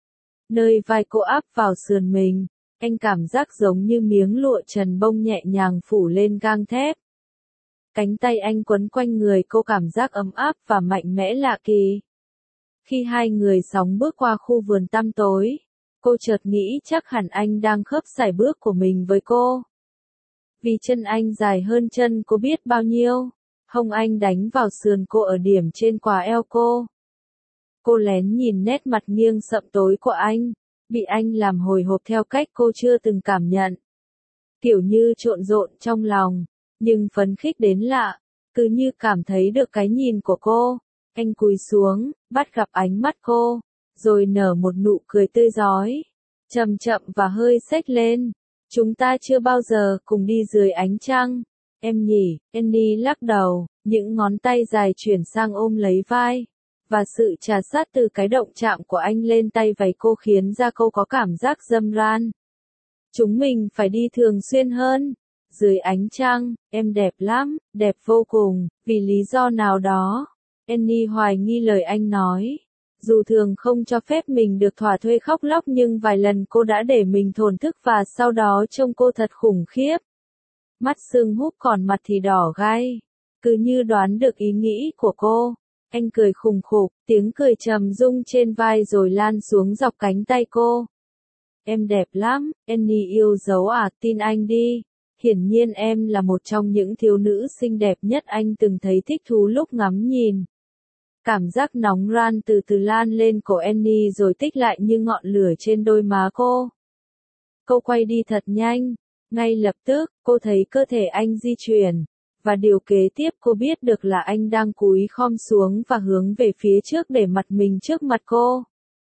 Nơi vai cô áp vào sườn mình, anh cảm giác giống như miếng lụa trần bông nhẹ nhàng phủ lên gang thép. Cánh tay anh quấn quanh người cô cảm giác ấm áp và mạnh mẽ lạ kỳ. Khi hai người sóng bước qua khu vườn tăm tối, cô chợt nghĩ chắc hẳn anh đang khớp sải bước của mình với cô. Vì chân anh dài hơn chân cô biết bao nhiêu. Hông anh đánh vào sườn cô ở điểm trên quà eo cô. Cô lén nhìn nét mặt nghiêng sậm tối của anh, bị anh làm hồi hộp theo cách cô chưa từng cảm nhận. Kiểu như trộn rộn trong lòng, nhưng phấn khích đến lạ, cứ như cảm thấy được cái nhìn của cô. Anh cúi xuống, bắt gặp ánh mắt cô, rồi nở một nụ cười tươi rói, chậm chậm và hơi xếch lên. Chúng ta chưa bao giờ cùng đi dưới ánh trăng, em nhỉ. Annie lắc đầu, những ngón tay dài chuyển sang ôm lấy vai, và sự trà sát từ cái động chạm của anh lên tay váy cô khiến ra cô có cảm giác dâm ran. Chúng mình phải đi thường xuyên hơn. Dưới ánh trăng, em đẹp lắm, đẹp vô cùng, vì lý do nào đó. Annie hoài nghi lời anh nói. Dù thường không cho phép mình được thỏa thuê khóc lóc nhưng vài lần cô đã để mình thổn thức và sau đó trông cô thật khủng khiếp. Mắt sưng húp còn mặt thì đỏ gai. Cứ như đoán được ý nghĩ của cô. Anh cười khùng khục, tiếng cười trầm rung trên vai rồi lan xuống dọc cánh tay cô. Em đẹp lắm, Annie yêu dấu à, tin anh đi. Hiển nhiên em là một trong những thiếu nữ xinh đẹp nhất anh từng thấy, thích thú lúc ngắm nhìn. Cảm giác nóng ran từ từ lan lên cổ Annie rồi tích lại như ngọn lửa trên đôi má cô. Cô quay đi thật nhanh. Ngay lập tức, cô thấy cơ thể anh di chuyển. Và điều kế tiếp cô biết được là anh đang cúi khom xuống và hướng về phía trước để mặt mình trước mặt cô.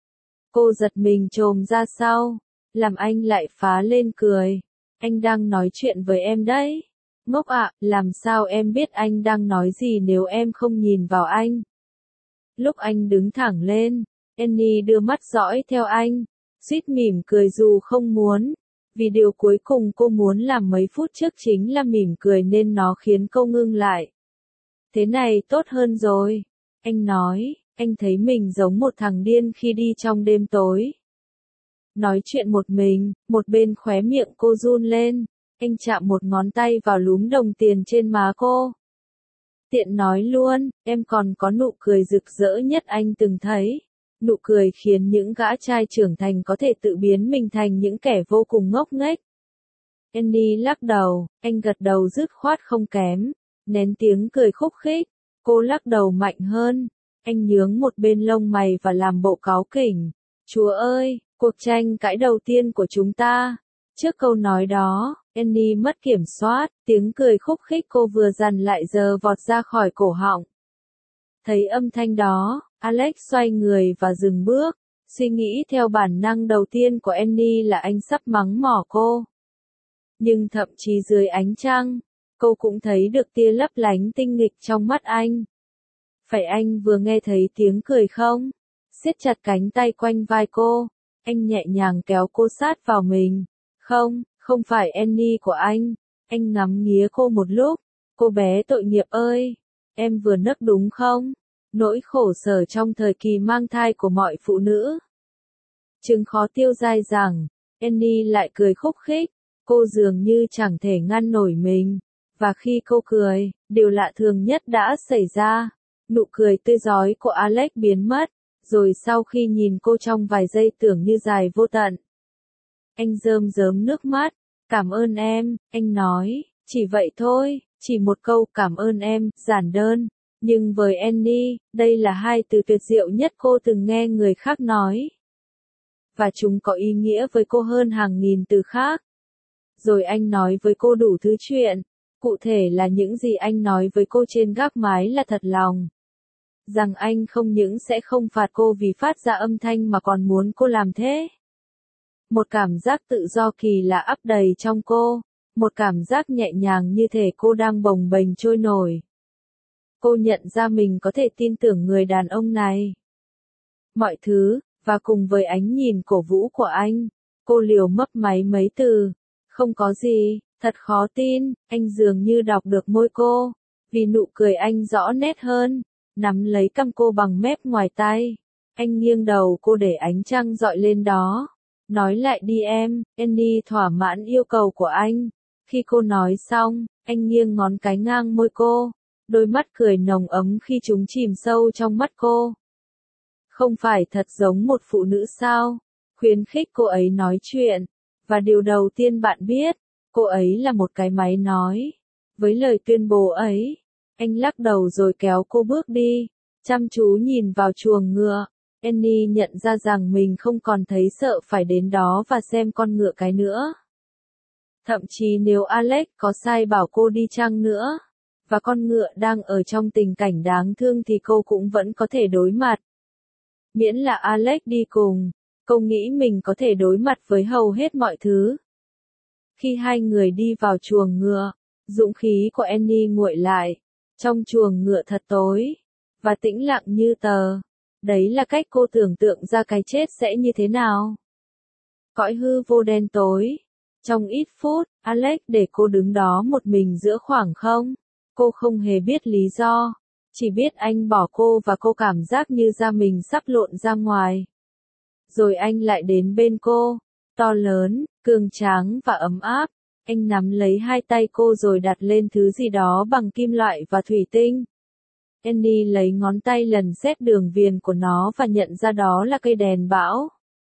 Cô giật mình chồm ra sau, làm anh lại phá lên cười. Anh đang nói chuyện với em đấy. Ngốc ạ, làm sao em biết anh đang nói gì nếu em không nhìn vào anh? Lúc anh đứng thẳng lên, Annie đưa mắt dõi theo anh, suýt mỉm cười dù không muốn. Vì điều cuối cùng cô muốn làm mấy phút trước chính là mỉm cười nên nó khiến cô ngưng lại. Thế này tốt hơn rồi. Anh nói, anh thấy mình giống một thằng điên khi đi trong đêm tối. Nói chuyện một mình, một bên khóe miệng cô run lên. Anh chạm một ngón tay vào lúm đồng tiền trên má cô. Tiện nói luôn, em còn có nụ cười rực rỡ nhất anh từng thấy. Nụ cười khiến những gã trai trưởng thành có thể tự biến mình thành những kẻ vô cùng ngốc nghếch. Annie lắc đầu, anh gật đầu dứt khoát không kém, nén tiếng cười khúc khích. Cô lắc đầu mạnh hơn, anh nhướng một bên lông mày và làm bộ cáu kỉnh. Chúa ơi, cuộc tranh cãi đầu tiên của chúng ta. Trước câu nói đó, Annie mất kiểm soát, tiếng cười khúc khích cô vừa dằn lại giờ vọt ra khỏi cổ họng. Thấy âm thanh đó, Alex xoay người và dừng bước, suy nghĩ theo bản năng đầu tiên của Annie là anh sắp mắng mỏ cô. Nhưng thậm chí dưới ánh trăng, cô cũng thấy được tia lấp lánh tinh nghịch trong mắt anh. Phải anh vừa nghe thấy tiếng cười không? Siết chặt cánh tay quanh vai cô, anh nhẹ nhàng kéo cô sát vào mình. Không, không phải Annie của anh. Anh ngắm nghía cô một lúc. Cô bé tội nghiệp ơi, em vừa nấc đúng không? Nỗi khổ sở trong thời kỳ mang thai của mọi phụ nữ. Chứng khó tiêu dai dẳng, Annie lại cười khúc khích. Cô dường như chẳng thể ngăn nổi mình. Và khi cô cười, điều lạ thường nhất đã xảy ra. Nụ cười tươi rói của Alex biến mất. Rồi sau khi nhìn cô trong vài giây tưởng như dài vô tận. Anh rơm rớm nước mắt. Cảm ơn em, anh nói. Chỉ vậy thôi, chỉ một câu cảm ơn em, giản đơn. Nhưng với Annie, đây là hai từ tuyệt diệu nhất cô từng nghe người khác nói. Và chúng có ý nghĩa với cô hơn hàng nghìn từ khác. Rồi anh nói với cô đủ thứ chuyện. Cụ thể là những gì anh nói với cô trên gác mái là thật lòng. Rằng anh không những sẽ không phạt cô vì phát ra âm thanh mà còn muốn cô làm thế. Một cảm giác tự do kỳ lạ ắp đầy trong cô. Một cảm giác nhẹ nhàng như thể cô đang bồng bềnh trôi nổi. Cô nhận ra mình có thể tin tưởng người đàn ông này. Mọi thứ, và cùng với ánh nhìn cổ vũ của anh, cô liều mấp máy mấy từ. Không có gì, thật khó tin, anh dường như đọc được môi cô. Vì nụ cười anh rõ nét hơn, nắm lấy cằm cô bằng mép ngoài tay. Anh nghiêng đầu cô để ánh trăng dọi lên đó. Nói lại đi em, Annie thỏa mãn yêu cầu của anh. Khi cô nói xong, anh nghiêng ngón cái ngang môi cô. Đôi mắt cười nồng ấm khi chúng chìm sâu trong mắt cô. Không phải thật giống một phụ nữ sao? Khuyến khích cô ấy nói chuyện. Và điều đầu tiên bạn biết, cô ấy là một cái máy nói. Với lời tuyên bố ấy, anh lắc đầu rồi kéo cô bước đi, chăm chú nhìn vào chuồng ngựa. Annie nhận ra rằng mình không còn thấy sợ phải đến đó và xem con ngựa cái nữa. Thậm chí nếu Alex có sai bảo cô đi chăng nữa, và con ngựa đang ở trong tình cảnh đáng thương thì cô cũng vẫn có thể đối mặt. Miễn là Alex đi cùng, cô nghĩ mình có thể đối mặt với hầu hết mọi thứ. Khi hai người đi vào chuồng ngựa, dũng khí của Annie nguội lại. Trong chuồng ngựa thật tối, và tĩnh lặng như tờ. Đấy là cách cô tưởng tượng ra cái chết sẽ như thế nào. Cõi hư vô đen tối. Trong ít phút, Alex để cô đứng đó một mình giữa khoảng không. Cô không hề biết lý do. Chỉ biết anh bỏ cô và cô cảm giác như da mình sắp lộn ra ngoài. Rồi anh lại đến bên cô. To lớn, cường tráng và ấm áp. Anh nắm lấy hai tay cô rồi đặt lên thứ gì đó bằng kim loại và thủy tinh. Annie lấy ngón tay lần xét đường viền của nó và nhận ra đó là cây đèn bão.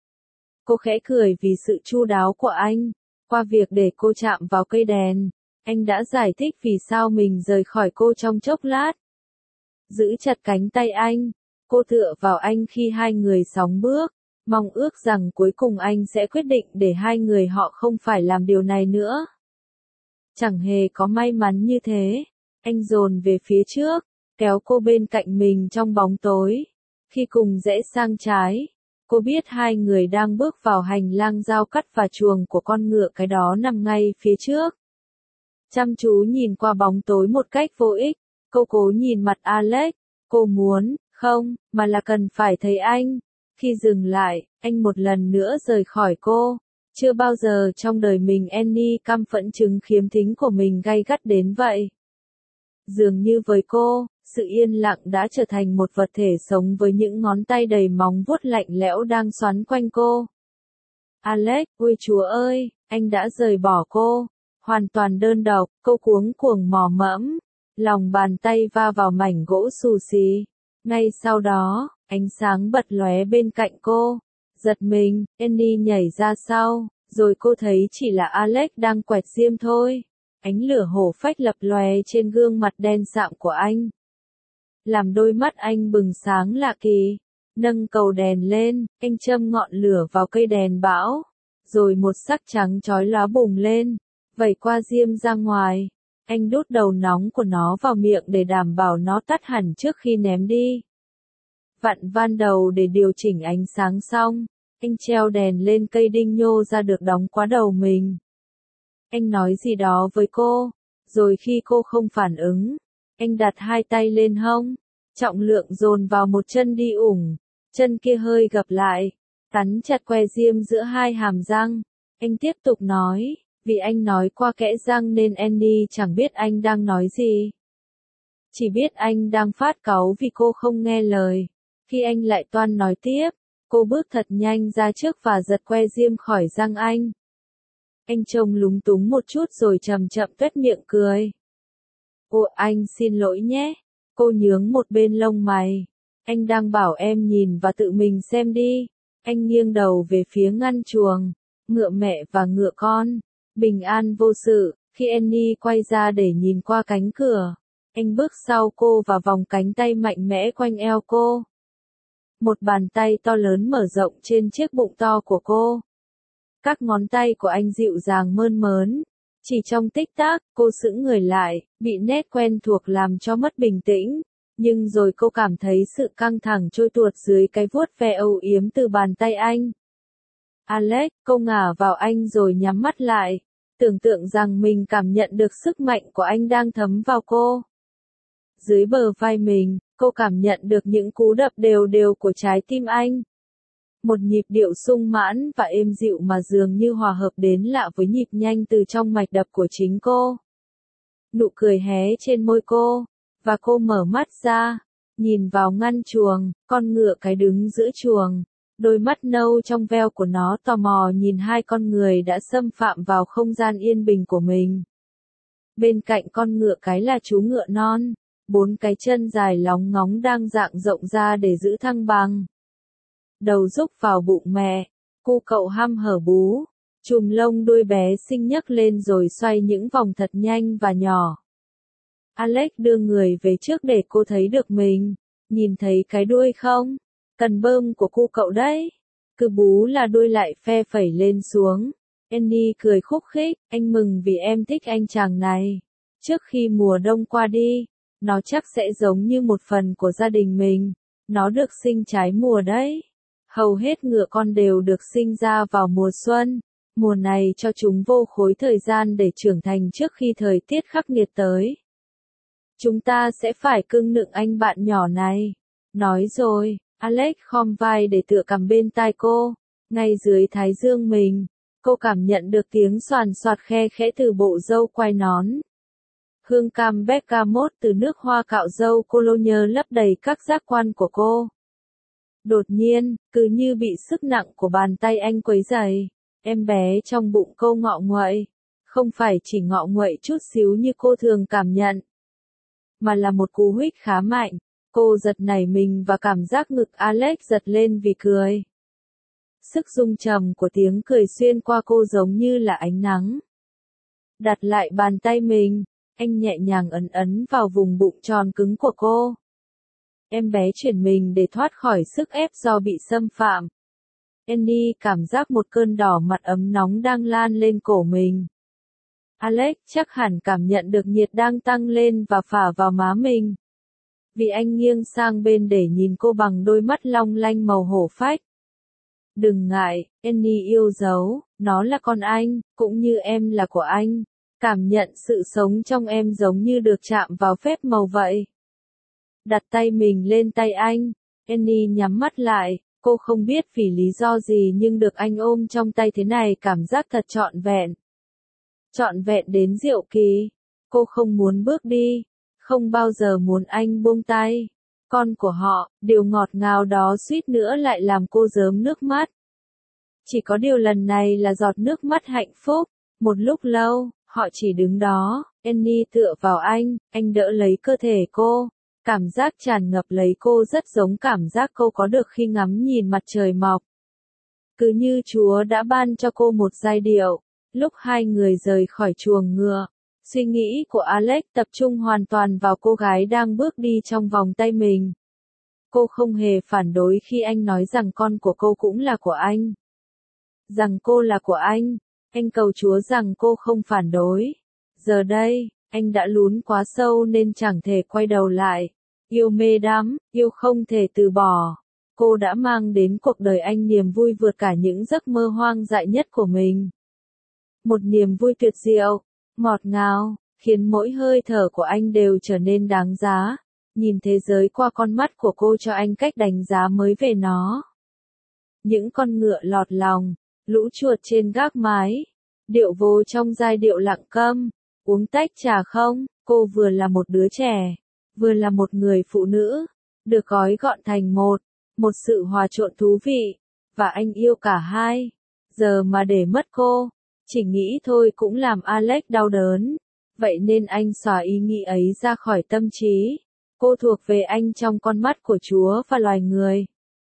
Cô khẽ cười vì sự chu đáo của anh. Qua việc để cô chạm vào cây đèn, anh đã giải thích vì sao mình rời khỏi cô trong chốc lát. Giữ chặt cánh tay anh, cô tựa vào anh khi hai người sóng bước, mong ước rằng cuối cùng anh sẽ quyết định để hai người họ không phải làm điều này nữa. Chẳng hề có may mắn như thế, anh dồn về phía trước, kéo cô bên cạnh mình trong bóng tối. Khi cùng rẽ sang trái, cô biết hai người đang bước vào hành lang giao cắt và chuồng của con ngựa cái đó nằm ngay phía trước. Chăm chú nhìn qua bóng tối một cách vô ích, cô cố nhìn mặt Alex, cô muốn, không, mà là cần phải thấy anh. Khi dừng lại, anh một lần nữa rời khỏi cô. Chưa bao giờ trong đời mình Annie căm phẫn chứng khiếm thính của mình gay gắt đến vậy. Dường như với cô, sự yên lặng đã trở thành một vật thể sống với những ngón tay đầy móng vuốt lạnh lẽo đang xoắn quanh cô. Alex, ôi Chúa ơi, anh đã rời bỏ cô. Hoàn toàn đơn độc, cô cuống cuồng mò mẫm. Lòng bàn tay va vào mảnh gỗ xù xì. Ngay sau đó, ánh sáng bật lóe bên cạnh cô. Giật mình, Annie nhảy ra sau, rồi cô thấy chỉ là Alex đang quẹt diêm thôi. Ánh lửa hổ phách lập lòe trên gương mặt đen sạm của anh. Làm đôi mắt anh bừng sáng lạ kỳ. Nâng cầu đèn lên, anh châm ngọn lửa vào cây đèn bão. Rồi một sắc trắng chói lóa bùng lên, vẩy qua diêm ra ngoài. Anh đút đầu nóng của nó vào miệng để đảm bảo nó tắt hẳn trước khi ném đi. Vặn van đầu để điều chỉnh ánh sáng xong, anh treo đèn lên cây đinh nhô ra được đóng qua đầu mình. Anh nói gì đó với cô, rồi khi cô không phản ứng, anh đặt hai tay lên hông, trọng lượng dồn vào một chân đi ủng, chân kia hơi gập lại, cắn chặt que diêm giữa hai hàm răng. Anh tiếp tục nói, vì anh nói qua kẽ răng nên Annie chẳng biết anh đang nói gì. Chỉ biết anh đang phát cáu vì cô không nghe lời. Khi anh lại toan nói tiếp, cô bước thật nhanh ra trước và giật que diêm khỏi răng anh. Anh trông lúng túng một chút rồi chậm chậm tuét miệng cười. Ồ, anh xin lỗi nhé. Cô nhướng một bên lông mày. Anh đang bảo em nhìn và tự mình xem đi. Anh nghiêng đầu về phía ngăn chuồng, ngựa mẹ và ngựa con, bình an vô sự. Khi Annie quay ra để nhìn qua cánh cửa, anh bước sau cô và vòng cánh tay mạnh mẽ quanh eo cô. Một bàn tay to lớn mở rộng trên chiếc bụng to của cô. Các ngón tay của anh dịu dàng mơn mớn. Chỉ trong tích tắc, cô sững người lại, bị nét quen thuộc làm cho mất bình tĩnh. Nhưng rồi cô cảm thấy sự căng thẳng trôi tuột dưới cái vuốt ve âu yếm từ bàn tay anh. Alex, cô ngả vào anh rồi nhắm mắt lại, tưởng tượng rằng mình cảm nhận được sức mạnh của anh đang thấm vào cô. Dưới bờ vai mình, cô cảm nhận được những cú đập đều đều của trái tim anh. Một nhịp điệu sung mãn và êm dịu mà dường như hòa hợp đến lạ với nhịp nhanh từ trong mạch đập của chính cô. Nụ cười hé trên môi cô, và cô mở mắt ra, nhìn vào ngăn chuồng, con ngựa cái đứng giữa chuồng. Đôi mắt nâu trong veo của nó tò mò nhìn hai con người đã xâm phạm vào không gian yên bình của mình. Bên cạnh con ngựa cái là chú ngựa non, bốn cái chân dài lóng ngóng đang dang rộng ra để giữ thăng bằng. Đầu rúc vào bụng mẹ, cu cậu hăm hở bú, Chùm lông đuôi bé xinh nhấc lên rồi xoay những vòng thật nhanh và nhỏ. Alex đưa người về trước để cô thấy được mình. Nhìn thấy cái đuôi không? Cần bơm của cu cậu đấy. Cứ bú là đuôi lại phe phẩy lên xuống. Annie cười khúc khích, anh mừng vì em thích anh chàng này. Trước khi mùa đông qua đi, nó chắc sẽ giống như một phần của gia đình mình. Nó được sinh trái mùa đấy. Hầu hết ngựa con đều được sinh ra vào mùa xuân. Mùa này cho chúng vô khối thời gian để trưởng thành trước khi thời tiết khắc nghiệt tới. Chúng ta sẽ phải cưng nựng anh bạn nhỏ này. Nói rồi, Alex khom vai để tựa cằm bên tai cô. Ngay dưới thái dương mình, cô cảm nhận được tiếng xoàn xoạt khe khẽ từ bộ râu quai nón. Hương cam bergamot từ nước hoa cạo râu Cologne lấp đầy các giác quan của cô. Đột nhiên, cứ như bị sức nặng của bàn tay anh quấy rầy, em bé trong bụng cô ngọ nguậy. Không phải chỉ ngọ nguậy chút xíu như cô thường cảm nhận, mà là một cú huých khá mạnh. Cô giật nảy mình và cảm giác ngực Alex giật lên vì cười. Sức rung trầm của tiếng cười xuyên qua cô giống như là ánh nắng. Đặt lại bàn tay mình, anh nhẹ nhàng ấn ấn vào vùng bụng tròn cứng của cô. Em bé chuyển mình để thoát khỏi sức ép do bị xâm phạm. Annie cảm giác một cơn đỏ mặt ấm nóng đang lan lên cổ mình. Alex chắc hẳn cảm nhận được nhiệt đang tăng lên và phả vào má mình. Vì anh nghiêng sang bên để nhìn cô bằng đôi mắt long lanh màu hổ phách. Đừng ngại, Annie yêu dấu, nó là con anh, cũng như em là của anh. Cảm nhận sự sống trong em giống như được chạm vào phép màu vậy. Đặt tay mình lên tay anh, Annie nhắm mắt lại, cô không biết vì lý do gì nhưng được anh ôm trong tay thế này cảm giác thật trọn vẹn. Trọn vẹn đến diệu kỳ. Cô không muốn bước đi, không bao giờ muốn anh buông tay. Con của họ, điều ngọt ngào đó suýt nữa lại làm cô rớm nước mắt. Chỉ có điều lần này là giọt nước mắt hạnh phúc. Một lúc lâu, họ chỉ đứng đó, Annie tựa vào anh, anh đỡ lấy cơ thể cô. Cảm giác tràn ngập lấy cô rất giống cảm giác cô có được khi ngắm nhìn mặt trời mọc. Cứ như Chúa đã ban cho cô một giai điệu. Lúc hai người rời khỏi chuồng ngựa, suy nghĩ của Alex tập trung hoàn toàn vào cô gái đang bước đi trong vòng tay mình. Cô không hề phản đối khi anh nói rằng con của cô cũng là của anh. Rằng cô là của anh, anh cầu Chúa rằng cô không phản đối. Giờ đây, anh đã lún quá sâu nên chẳng thể quay đầu lại. Yêu mê đắm, yêu không thể từ bỏ. Cô đã mang đến cuộc đời anh niềm vui vượt cả những giấc mơ hoang dại nhất của mình. Một niềm vui tuyệt diệu, ngọt ngào, khiến mỗi hơi thở của anh đều trở nên đáng giá. Nhìn thế giới qua con mắt của cô cho anh cách đánh giá mới về nó. Những con ngựa lọt lòng, lũ chuột trên gác mái, điệu vô trong giai điệu lặng câm, uống tách trà không, cô vừa là một đứa trẻ, vừa là một người phụ nữ, được gói gọn thành một, một sự hòa trộn thú vị, và anh yêu cả hai. Giờ mà để mất cô, chỉ nghĩ thôi cũng làm Alex đau đớn, vậy nên anh xóa ý nghĩ ấy ra khỏi tâm trí. Cô thuộc về anh trong con mắt của Chúa và loài người.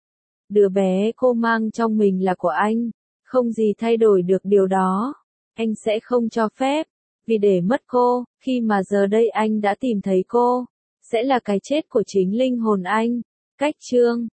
Đứa bé cô mang trong mình là của anh, không gì thay đổi được điều đó. Anh sẽ không cho phép, vì để mất cô, khi mà giờ đây anh đã tìm thấy cô, sẽ là cái chết của chính linh hồn anh. Cách chương